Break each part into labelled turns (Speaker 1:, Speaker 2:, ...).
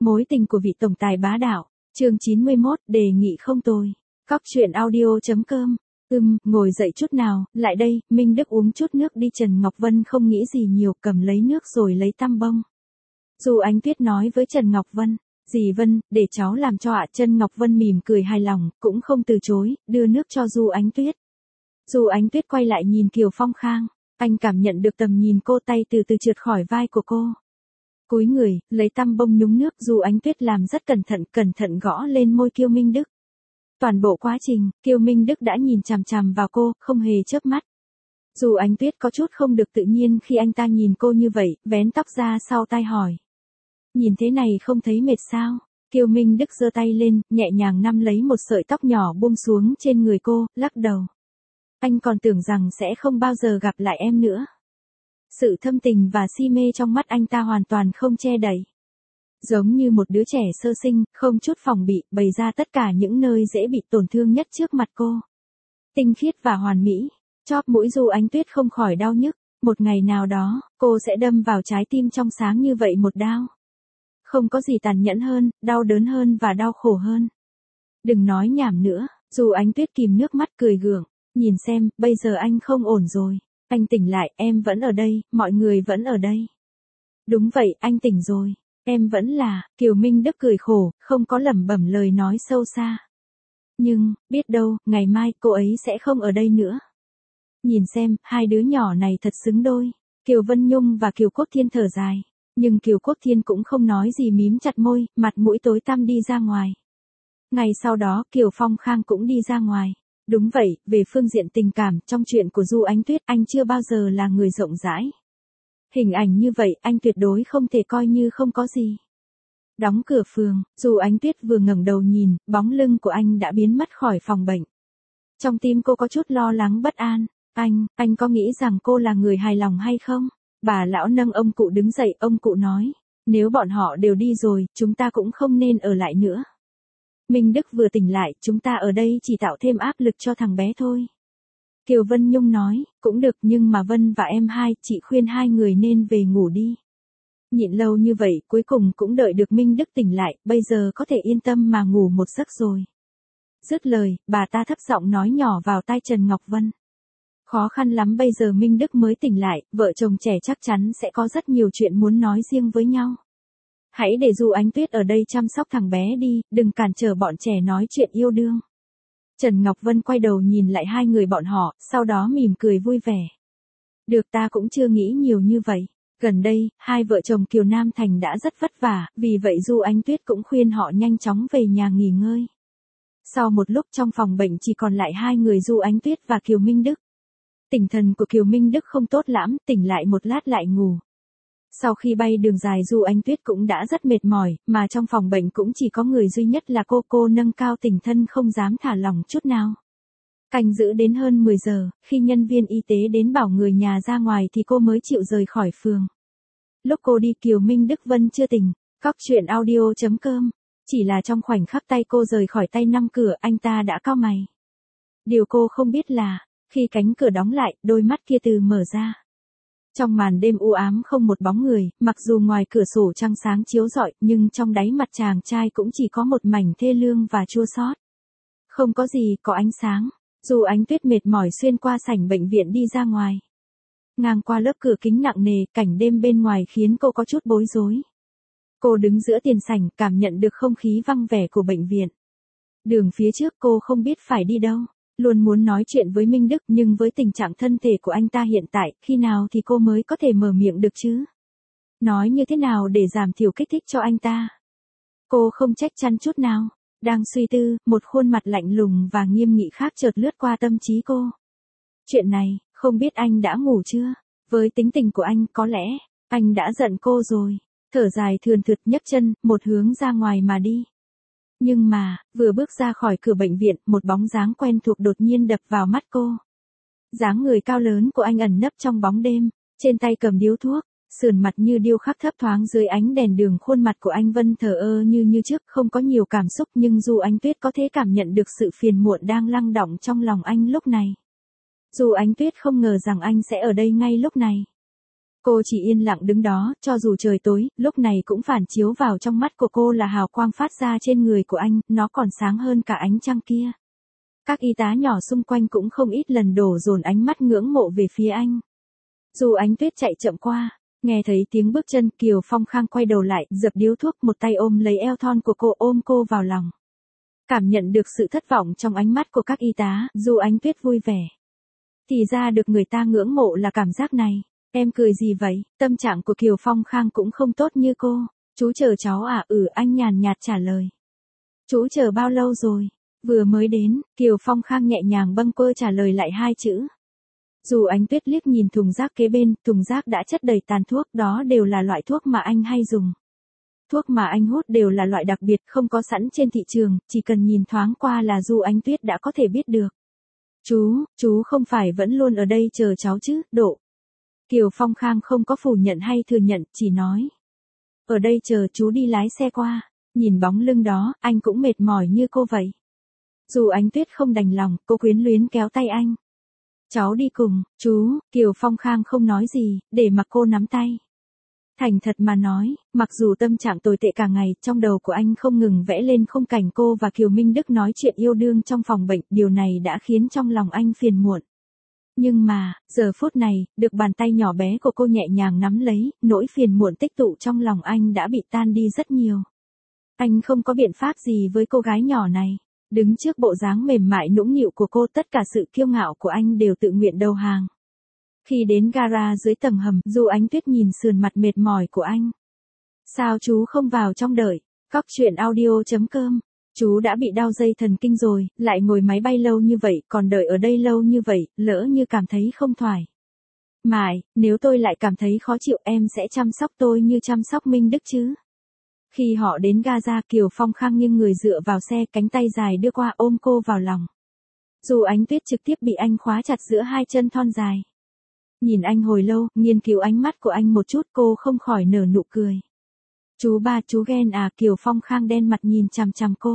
Speaker 1: Mối tình của vị tổng tài bá đạo, chương 91, đề nghị không tồi. Cóc truyện audio.com. Ngồi dậy chút nào, lại đây, Minh Đức uống chút nước đi. Trần Ngọc Vân không nghĩ gì nhiều, cầm lấy nước rồi lấy tăm bông. Du Ánh Tuyết nói với Trần Ngọc Vân, dì Vân, để cháu làm cho ạ. Trần Ngọc Vân mỉm cười hài lòng, cũng không từ chối, đưa nước cho Du Ánh Tuyết. Du Ánh Tuyết quay lại nhìn Kiều Phong Khang, anh cảm nhận được tầm nhìn cô, tay từ từ trượt khỏi vai của cô. Cúi người, lấy tăm bông nhúng nước. Du Ánh Tuyết làm rất cẩn thận gõ lên môi Kiều Minh Đức. Toàn bộ quá trình, Kiều Minh Đức đã nhìn chằm chằm vào cô, không hề chớp mắt. Du Ánh Tuyết có chút không được tự nhiên khi anh ta nhìn cô như vậy, vén tóc ra sau tai hỏi. Nhìn thế này không thấy mệt sao? Kiều Minh Đức giơ tay lên, nhẹ nhàng nắm lấy một sợi tóc nhỏ buông xuống trên người cô, lắc đầu. Anh còn tưởng rằng sẽ không bao giờ gặp lại em nữa. Sự thâm tình và si mê trong mắt anh ta hoàn toàn không che đậy. Giống như một đứa trẻ sơ sinh, không chút phòng bị, bày ra tất cả những nơi dễ bị tổn thương nhất trước mặt cô. Tinh khiết và hoàn mỹ, chóp mũi Du Ánh Tuyết không khỏi đau nhức. Một ngày nào đó, cô sẽ đâm vào trái tim trong sáng như vậy một đao. Không có gì tàn nhẫn hơn, đau đớn hơn và đau khổ hơn. Đừng nói nhảm nữa. Du Ánh Tuyết kìm nước mắt cười gượng. Nhìn xem, bây giờ anh không ổn rồi. Anh tỉnh lại, em vẫn ở đây, mọi người vẫn ở đây. Đúng vậy, anh tỉnh rồi. Em vẫn là. Kiều Minh Đức cười khổ, không có lẩm bẩm lời nói sâu xa. Nhưng, biết đâu, ngày mai cô ấy sẽ không ở đây nữa. Nhìn xem, hai đứa nhỏ này thật xứng đôi. Kiều Vân Nhung và Kiều Quốc Thiên thở dài. Nhưng Kiều Quốc Thiên cũng không nói gì, mím chặt môi, mặt mũi tối tăm đi ra ngoài. Ngày sau đó, Kiều Phong Khang cũng đi ra ngoài. Đúng vậy, về phương diện tình cảm, trong chuyện của Du Ánh Tuyết, anh chưa bao giờ là người rộng rãi. Hình ảnh như vậy, anh tuyệt đối không thể coi như không có gì. Đóng cửa phường, Du Ánh Tuyết vừa ngẩng đầu nhìn, bóng lưng của anh đã biến mất khỏi phòng bệnh. Trong tim cô có chút lo lắng bất an. Anh có nghĩ rằng cô là người hài lòng hay không? Bà lão nâng ông cụ đứng dậy, ông cụ nói. Nếu bọn họ đều đi rồi, chúng ta cũng không nên ở lại nữa. Minh Đức vừa tỉnh lại, chúng ta ở đây chỉ tạo thêm áp lực cho thằng bé thôi. Kiều Vân Nhung nói, cũng được, nhưng mà Vân và em hai, chị khuyên hai người nên về ngủ đi. Nhịn lâu như vậy, cuối cùng cũng đợi được Minh Đức tỉnh lại, bây giờ có thể yên tâm mà ngủ một giấc rồi. Dứt lời, bà ta thấp giọng nói nhỏ vào tai Trần Ngọc Vân. Khó khăn lắm bây giờ Minh Đức mới tỉnh lại, vợ chồng trẻ chắc chắn sẽ có rất nhiều chuyện muốn nói riêng với nhau. Hãy để Du Ánh Tuyết ở đây chăm sóc thằng bé đi, đừng cản trở bọn trẻ nói chuyện yêu đương. Trần Ngọc Vân quay đầu nhìn lại hai người bọn họ, sau đó mỉm cười vui vẻ. Được, ta cũng chưa nghĩ nhiều như vậy. Gần đây, hai vợ chồng Kiều Nam Thành đã rất vất vả, vì vậy Du Ánh Tuyết cũng khuyên họ nhanh chóng về nhà nghỉ ngơi. Sau một lúc trong phòng bệnh chỉ còn lại hai người Du Ánh Tuyết và Kiều Minh Đức. Tinh thần của Kiều Minh Đức không tốt lắm, tỉnh lại một lát lại ngủ. Sau khi bay đường dài Du Ánh Tuyết cũng đã rất mệt mỏi, mà trong phòng bệnh cũng chỉ có người duy nhất là cô nâng cao tình thân không dám thả lỏng chút nào. Canh giữ đến hơn 10 giờ, khi nhân viên y tế đến bảo người nhà ra ngoài thì cô mới chịu rời khỏi phường. Lúc cô đi Kiều Minh Đức vẫn chưa tỉnh. Cóc truyện audio.com. Chỉ là trong khoảnh khắc tay cô rời khỏi tay năm cửa, anh ta đã cau mày. Điều cô không biết là, khi cánh cửa đóng lại, đôi mắt kia từ mở ra. Trong màn đêm u ám không một bóng người, mặc dù ngoài cửa sổ trăng sáng chiếu rọi, nhưng trong đáy mặt chàng trai cũng chỉ có một mảnh thê lương và chua xót. Không có gì, có ánh sáng. Du Ánh Tuyết mệt mỏi xuyên qua sảnh bệnh viện đi ra ngoài. Ngang qua lớp cửa kính nặng nề, cảnh đêm bên ngoài khiến cô có chút bối rối. Cô đứng giữa tiền sảnh, cảm nhận được không khí vắng vẻ của bệnh viện. Đường phía trước cô không biết phải đi đâu. Luôn muốn nói chuyện với Minh Đức, nhưng với tình trạng thân thể của anh ta hiện tại, khi nào thì cô mới có thể mở miệng được chứ? Nói như thế nào để giảm thiểu kích thích cho anh ta? Cô không trách chắn chút nào. Đang suy tư, một khuôn mặt lạnh lùng và nghiêm nghị khác chợt lướt qua tâm trí cô. Chuyện này, không biết anh đã ngủ chưa? Với tính tình của anh, có lẽ, anh đã giận cô rồi. Thở dài thườn thượt nhấc chân, một hướng ra ngoài mà đi. Nhưng mà, vừa bước ra khỏi cửa bệnh viện, một bóng dáng quen thuộc đột nhiên đập vào mắt cô. Dáng người cao lớn của anh ẩn nấp trong bóng đêm, trên tay cầm điếu thuốc, sườn mặt như điêu khắc thấp thoáng dưới ánh đèn đường. Khuôn mặt của anh vẫn thờ ơ như trước, không có nhiều cảm xúc, nhưng Du Ánh Tuyết có thể cảm nhận được sự phiền muộn đang lắng đọng trong lòng anh lúc này. Du Ánh Tuyết không ngờ rằng anh sẽ ở đây ngay lúc này. Cô chỉ yên lặng đứng đó, cho dù trời tối, lúc này cũng phản chiếu vào trong mắt của cô là hào quang phát ra trên người của anh, nó còn sáng hơn cả ánh trăng kia. Các y tá nhỏ xung quanh cũng không ít lần đổ dồn ánh mắt ngưỡng mộ về phía anh. Dù Ánh Tuyết chạy chậm qua, nghe thấy tiếng bước chân, Kiều Phong Khang quay đầu lại, dập điếu thuốc, một tay ôm lấy eo thon của cô, ôm cô vào lòng. Cảm nhận được sự thất vọng trong ánh mắt của các y tá, dù Ánh Tuyết vui vẻ. Thì ra được người ta ngưỡng mộ là cảm giác này. Em cười gì vậy? Tâm trạng của Kiều Phong Khang cũng không tốt như cô. Chú chờ cháu à? Anh nhàn nhạt trả lời. Chú chờ bao lâu rồi? Vừa mới đến. Kiều Phong Khang nhẹ nhàng bâng quơ trả lời lại hai chữ. Dù Ánh Tuyết liếc nhìn thùng rác kế bên, thùng rác đã chất đầy tàn thuốc, đó đều là loại thuốc mà anh hay dùng. Thuốc mà anh hút đều là loại đặc biệt, không có sẵn trên thị trường, chỉ cần nhìn thoáng qua là dù Ánh Tuyết đã có thể biết được. Chú không phải vẫn luôn ở đây chờ cháu chứ, Độ. Kiều Phong Khang không có phủ nhận hay thừa nhận, chỉ nói. Ở đây chờ chú đi lái xe qua. Nhìn bóng lưng đó, anh cũng mệt mỏi như cô vậy. Dù Ánh Tuyết không đành lòng, cô quyến luyến kéo tay anh. Cháu đi cùng, chú. Kiều Phong Khang không nói gì, để mặc cô nắm tay. Thành thật mà nói, mặc dù tâm trạng tồi tệ cả ngày, trong đầu của anh không ngừng vẽ lên khung cảnh cô và Kiều Minh Đức nói chuyện yêu đương trong phòng bệnh, điều này đã khiến trong lòng anh phiền muộn. Nhưng mà, giờ phút này, được bàn tay nhỏ bé của cô nhẹ nhàng nắm lấy, nỗi phiền muộn tích tụ trong lòng anh đã bị tan đi rất nhiều. Anh không có biện pháp gì với cô gái nhỏ này. Đứng trước bộ dáng mềm mại nũng nịu của cô, tất cả sự kiêu ngạo của anh đều tự nguyện đầu hàng. Khi đến gara dưới tầng hầm, dù Ánh Tuyết nhìn sườn mặt mệt mỏi của anh. Sao chú không vào trong đợi? Cóc truyện audio.com. Chú đã bị đau dây thần kinh rồi, lại ngồi máy bay lâu như vậy, còn đợi ở đây lâu như vậy, lỡ như cảm thấy không thoải mái, nếu tôi lại cảm thấy khó chịu, em sẽ chăm sóc tôi như chăm sóc Minh Đức chứ. Khi họ đến Gaza, Kiều Phong Khang nghiêng người dựa vào xe, cánh tay dài đưa qua ôm cô vào lòng. Dù Ánh Tuyết trực tiếp bị anh khóa chặt giữa hai chân thon dài. Nhìn anh hồi lâu, nghiên cứu ánh mắt của anh một chút, cô không khỏi nở nụ cười. Chú ba, chú ghen à? Kiều Phong Khang đen mặt nhìn chằm chằm cô.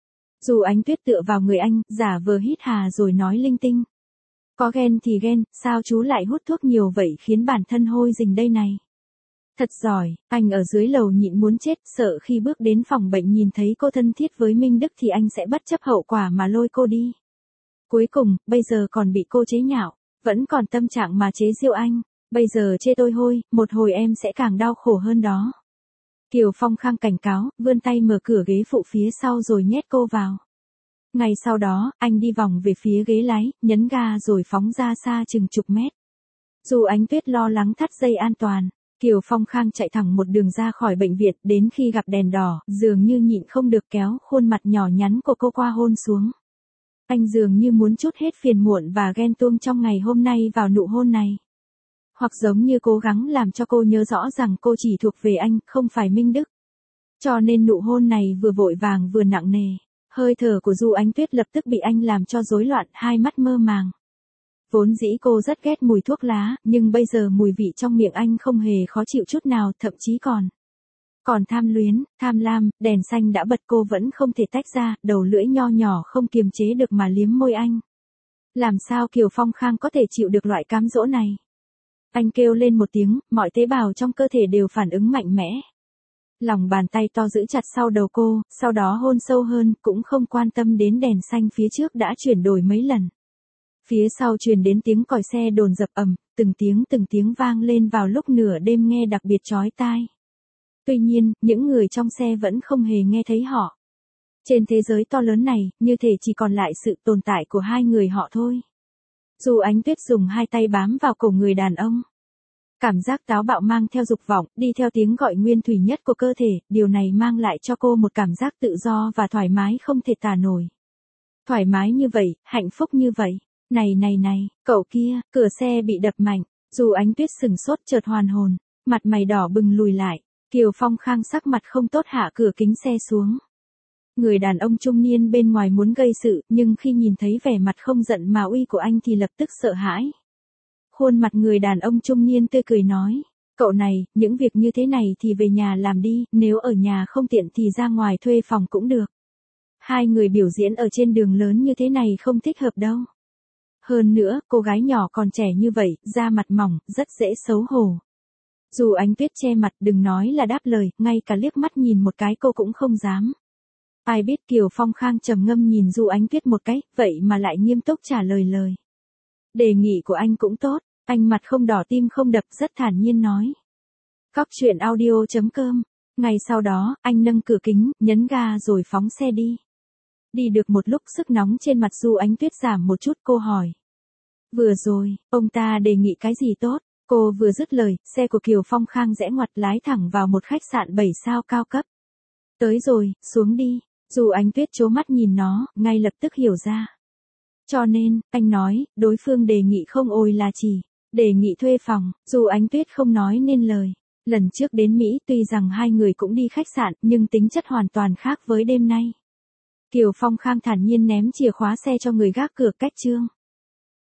Speaker 1: Dù Ánh Tuyết tựa vào người anh, giả vờ hít hà rồi nói linh tinh. Có ghen thì ghen, sao chú lại hút thuốc nhiều vậy khiến bản thân hôi rình đây này. Thật giỏi, anh ở dưới lầu nhịn muốn chết, sợ khi bước đến phòng bệnh nhìn thấy cô thân thiết với Minh Đức thì anh sẽ bất chấp hậu quả mà lôi cô đi. Cuối cùng, bây giờ còn bị cô chế nhạo, vẫn còn tâm trạng mà chế giễu anh. Bây giờ chê tôi hôi, một hồi em sẽ càng đau khổ hơn đó. Kiều Phong Khang cảnh cáo, vươn tay mở cửa ghế phụ phía sau rồi nhét cô vào. Ngay sau đó, anh đi vòng về phía ghế lái, nhấn ga rồi phóng ra xa chừng chục mét. Dù Ánh Tuyết lo lắng thắt dây an toàn, Kiều Phong Khang chạy thẳng một đường ra khỏi bệnh viện, đến khi gặp đèn đỏ, dường như nhịn không được kéo khuôn mặt nhỏ nhắn của cô qua hôn xuống. Anh dường như muốn trút hết phiền muộn và ghen tuông trong ngày hôm nay vào nụ hôn này. Hoặc giống như cố gắng làm cho cô nhớ rõ rằng cô chỉ thuộc về anh, không phải Minh Đức. Cho nên nụ hôn này vừa vội vàng vừa nặng nề. Hơi thở của Du Ánh Tuyết lập tức bị anh làm cho rối loạn, hai mắt mơ màng. Vốn dĩ cô rất ghét mùi thuốc lá, nhưng bây giờ mùi vị trong miệng anh không hề khó chịu chút nào, thậm chí còn tham luyến, tham lam, đèn xanh đã bật cô vẫn không thể tách ra, đầu lưỡi nho nhỏ không kiềm chế được mà liếm môi anh. Làm sao Kiều Phong Khang có thể chịu được loại cám dỗ này? Anh kêu lên một tiếng, mọi tế bào trong cơ thể đều phản ứng mạnh mẽ. Lòng bàn tay to giữ chặt sau đầu cô, sau đó hôn sâu hơn, cũng không quan tâm đến đèn xanh phía trước đã chuyển đổi mấy lần. Phía sau truyền đến tiếng còi xe dồn dập ầm, từng tiếng vang lên vào lúc nửa đêm nghe đặc biệt chói tai. Tuy nhiên, những người trong xe vẫn không hề nghe thấy họ. Trên thế giới to lớn này, như thể chỉ còn lại sự tồn tại của hai người họ thôi. Dù Ánh Tuyết dùng hai tay bám vào cổ người đàn ông. Cảm giác táo bạo mang theo dục vọng, đi theo tiếng gọi nguyên thủy nhất của cơ thể, điều này mang lại cho cô một cảm giác tự do và thoải mái không thể tả nổi. Thoải mái như vậy, hạnh phúc như vậy. Này, cậu kia, cửa xe bị đập mạnh, dù Ánh Tuyết sừng sốt chợt hoàn hồn, mặt mày đỏ bừng lùi lại, Kiều Phong Khang sắc mặt không tốt hạ cửa kính xe xuống. Người đàn ông trung niên bên ngoài muốn gây sự, nhưng khi nhìn thấy vẻ mặt không giận mà uy của anh thì lập tức sợ hãi. Khuôn mặt người đàn ông trung niên tươi cười nói, cậu này, những việc như thế này thì về nhà làm đi, nếu ở nhà không tiện thì ra ngoài thuê phòng cũng được. Hai người biểu diễn ở trên đường lớn như thế này không thích hợp đâu. Hơn nữa, cô gái nhỏ còn trẻ như vậy, da mặt mỏng, rất dễ xấu hổ. Dù Ánh Tuyết che mặt đừng nói là đáp lời, ngay cả liếc mắt nhìn một cái cô cũng không dám. Ai biết Kiều Phong Khang trầm ngâm nhìn Du Ánh Tuyết một cái, vậy mà lại nghiêm túc trả lời. Đề nghị của anh cũng tốt, anh mặt không đỏ tim không đập rất thản nhiên nói. Cóc truyện audio.com. Ngày sau đó, anh nâng cửa kính, nhấn ga rồi phóng xe đi. Đi được một lúc sức nóng trên mặt Du Ánh Tuyết giảm một chút, cô hỏi. Vừa rồi, ông ta đề nghị cái gì tốt? Cô vừa dứt lời, xe của Kiều Phong Khang rẽ ngoặt lái thẳng vào một khách sạn 7 sao cao cấp. Tới rồi, xuống đi. Du Ánh Tuyết trố mắt nhìn nó, ngay lập tức hiểu ra. Cho nên, anh nói, đối phương đề nghị không ôi là chỉ đề nghị thuê phòng. Du Ánh Tuyết không nói nên lời. Lần trước đến Mỹ tuy rằng hai người cũng đi khách sạn nhưng tính chất hoàn toàn khác với đêm nay. Kiều Phong Khang thản nhiên ném chìa khóa xe cho người gác cửa cách Trương